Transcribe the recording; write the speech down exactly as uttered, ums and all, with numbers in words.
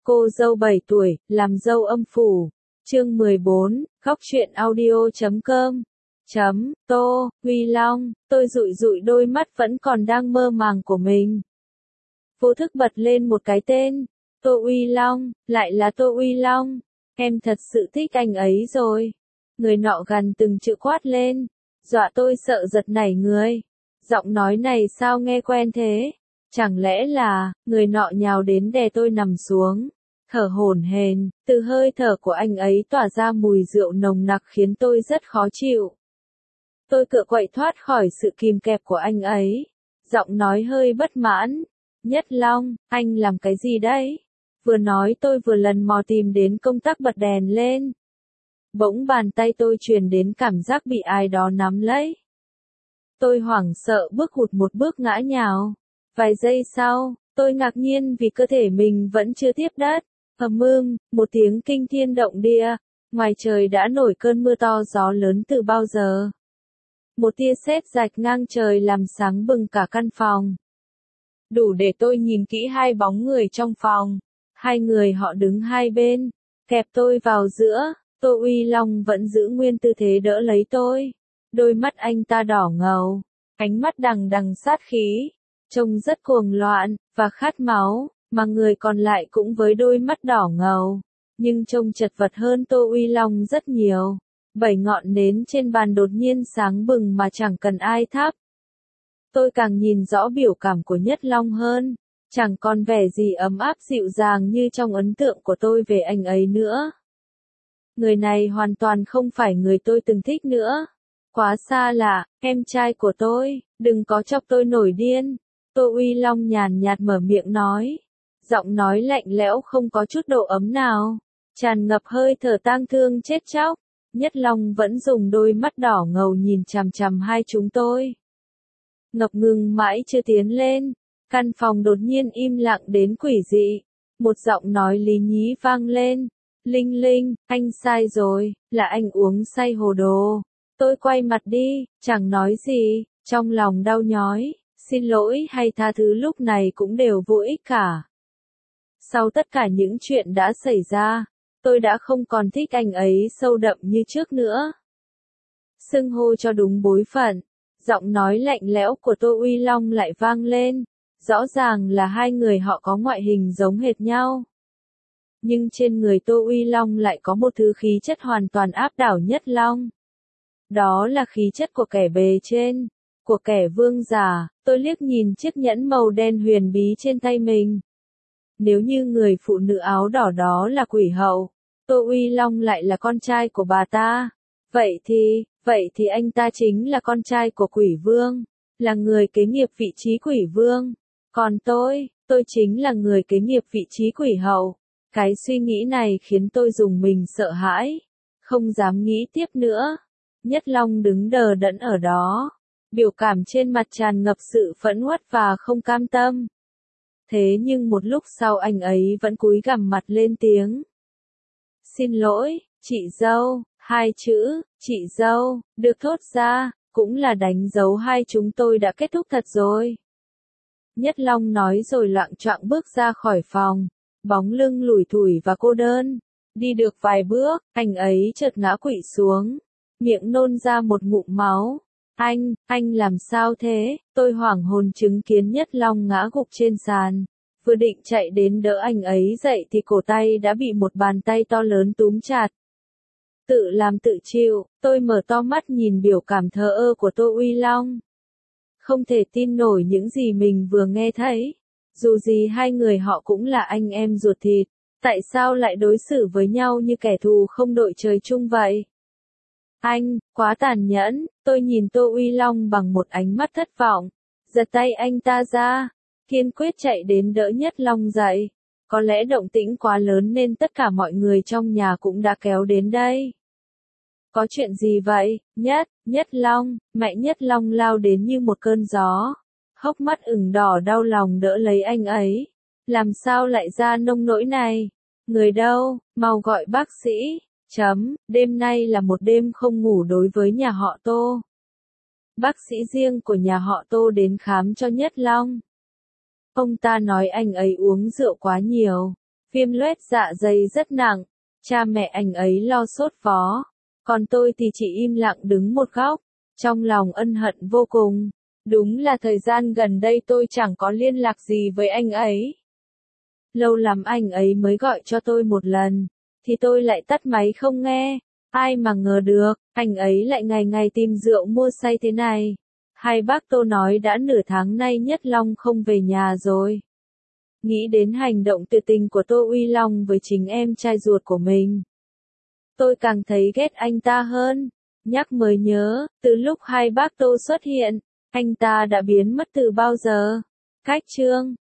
Cô dâu bảy tuổi, làm dâu âm phủ. Chương mười bốn, khóc chuyện audio chấm com. Chấm, Tô, Huy Long, tôi dụi dụi đôi mắt vẫn còn đang mơ màng của mình. Vô thức bật lên một cái tên. Tô Huy Long, lại là Tô Huy Long. Em thật sự thích anh ấy rồi. Người nọ gằn từng chữ quát lên. Dọa tôi sợ giật nảy người. Giọng nói này sao nghe quen thế? Chẳng lẽ là, người nọ nhào đến đè tôi nằm xuống. Thở hổn hển, từ hơi thở của anh ấy tỏa ra mùi rượu nồng nặc khiến tôi rất khó chịu. Tôi cựa quậy thoát khỏi sự kìm kẹp của anh ấy. Giọng nói hơi bất mãn. Nhất Long, anh làm cái gì đấy? Vừa nói tôi vừa lần mò tìm đến công tắc bật đèn lên. Bỗng bàn tay tôi truyền đến cảm giác bị ai đó nắm lấy. Tôi hoảng sợ bước hụt một bước ngã nhào. Vài giây sau, tôi ngạc nhiên vì cơ thể mình vẫn chưa tiếp đất. Ầm ưm, một tiếng kinh thiên động địa. Ngoài trời đã nổi cơn mưa to gió lớn từ bao giờ. Một tia sét rạch ngang trời làm sáng bừng cả căn phòng. Đủ để tôi nhìn kỹ hai bóng người trong phòng. Hai người họ đứng hai bên, kẹp tôi vào giữa. Tô Huy Long vẫn giữ nguyên tư thế đỡ lấy tôi. Đôi mắt anh ta đỏ ngầu, ánh mắt đằng đằng sát khí, trông rất cuồng loạn và khát máu, mà người còn lại cũng với đôi mắt đỏ ngầu, nhưng trông chật vật hơn Tô Huy Long rất nhiều. Bảy ngọn nến trên bàn đột nhiên sáng bừng mà chẳng cần ai thắp. Tôi càng nhìn rõ biểu cảm của Nhất Long hơn, chẳng còn vẻ gì ấm áp dịu dàng như trong ấn tượng của tôi về anh ấy nữa. Người này hoàn toàn không phải người tôi từng thích nữa. Quá xa lạ, em trai của tôi, đừng có chọc tôi nổi điên. Tô Huy Long nhàn nhạt mở miệng nói. Giọng nói lạnh lẽo không có chút độ ấm nào, tràn ngập hơi thở tang thương chết chóc. Nhất Long vẫn dùng đôi mắt đỏ ngầu nhìn chằm chằm hai chúng tôi. Ngập ngừng mãi chưa tiến lên, căn phòng đột nhiên im lặng đến quỷ dị. Một giọng nói lý nhí vang lên. Linh Linh, anh sai rồi, là anh uống say hồ đồ. Tôi quay mặt đi, chẳng nói gì, trong lòng đau nhói, xin lỗi hay tha thứ lúc này cũng đều vô ích cả. Sau tất cả những chuyện đã xảy ra, tôi đã không còn thích anh ấy sâu đậm như trước nữa. Xưng hô cho đúng bối phận, giọng nói lạnh lẽo của Tô Huy Long lại vang lên. Rõ ràng là hai người họ có ngoại hình giống hệt nhau. Nhưng trên người Tô Huy Long lại có một thứ khí chất hoàn toàn áp đảo Nhất Long. Đó là khí chất của kẻ bề trên, của kẻ vương giả. Tôi liếc nhìn chiếc nhẫn màu đen huyền bí trên tay mình. Nếu như người phụ nữ áo đỏ đó là quỷ hậu, Tô Huy Long lại là con trai của bà ta. Vậy thì, vậy thì anh ta chính là con trai của quỷ vương, là người kế nghiệp vị trí quỷ vương. Còn tôi, tôi chính là người kế nghiệp vị trí quỷ hậu. Cái suy nghĩ này khiến tôi rùng mình sợ hãi, không dám nghĩ tiếp nữa. Nhất Long đứng đờ đẫn ở đó, biểu cảm trên mặt tràn ngập sự phẫn uất và không cam tâm. Thế nhưng một lúc sau anh ấy vẫn cúi gằm mặt lên tiếng. Xin lỗi, chị dâu, hai chữ, chị dâu, được thốt ra, cũng là đánh dấu hai chúng tôi đã kết thúc thật rồi. Nhất Long nói rồi loạng choạng bước ra khỏi phòng. Bóng lưng lủi thủi và cô đơn. Đi được vài bước, anh ấy chợt ngã quỵ xuống. Miệng nôn ra một ngụm máu. Anh, anh làm sao thế? Tôi hoảng hồn chứng kiến Nhất Long ngã gục trên sàn. Vừa định chạy đến đỡ anh ấy dậy thì cổ tay đã bị một bàn tay to lớn túm chặt. Tự làm tự chịu, tôi mở to mắt nhìn biểu cảm thờ ơ của Tô Huy Long. Không thể tin nổi những gì mình vừa nghe thấy. Dù gì hai người họ cũng là anh em ruột thịt, tại sao lại đối xử với nhau như kẻ thù không đội trời chung vậy? Anh, quá tàn nhẫn, tôi nhìn Tô Huy Long bằng một ánh mắt thất vọng, giật tay anh ta ra, kiên quyết chạy đến đỡ Nhất Long dậy. Có lẽ động tĩnh quá lớn nên tất cả mọi người trong nhà cũng đã kéo đến đây. Có chuyện gì vậy, Nhất, Nhất Long, mẹ Nhất Long lao đến như một cơn gió. Hốc mắt ửng đỏ đau lòng đỡ lấy anh ấy. Làm sao lại ra nông nỗi này? Người đâu, mau gọi bác sĩ. Chấm, đêm nay là một đêm không ngủ đối với nhà họ Tô. Bác sĩ riêng của nhà họ Tô đến khám cho Nhất Long. Ông ta nói anh ấy uống rượu quá nhiều. Viêm loét dạ dày rất nặng, cha mẹ anh ấy lo sốt vó, còn tôi thì chỉ im lặng đứng một góc, trong lòng ân hận vô cùng. Đúng là thời gian gần đây tôi chẳng có liên lạc gì với anh ấy. Lâu lắm anh ấy mới gọi cho tôi một lần, thì tôi lại tắt máy không nghe. Ai mà ngờ được, anh ấy lại ngày ngày tìm rượu mua say thế này. Hai bác Tô nói đã nửa tháng nay Nhất Long không về nhà rồi. Nghĩ đến hành động tuyệt tình của Tô Uy Long với chính em trai ruột của mình, tôi càng thấy ghét anh ta hơn. Nhắc mới nhớ, từ lúc hai bác Tô xuất hiện, anh ta đã biến mất từ bao giờ. Cách chương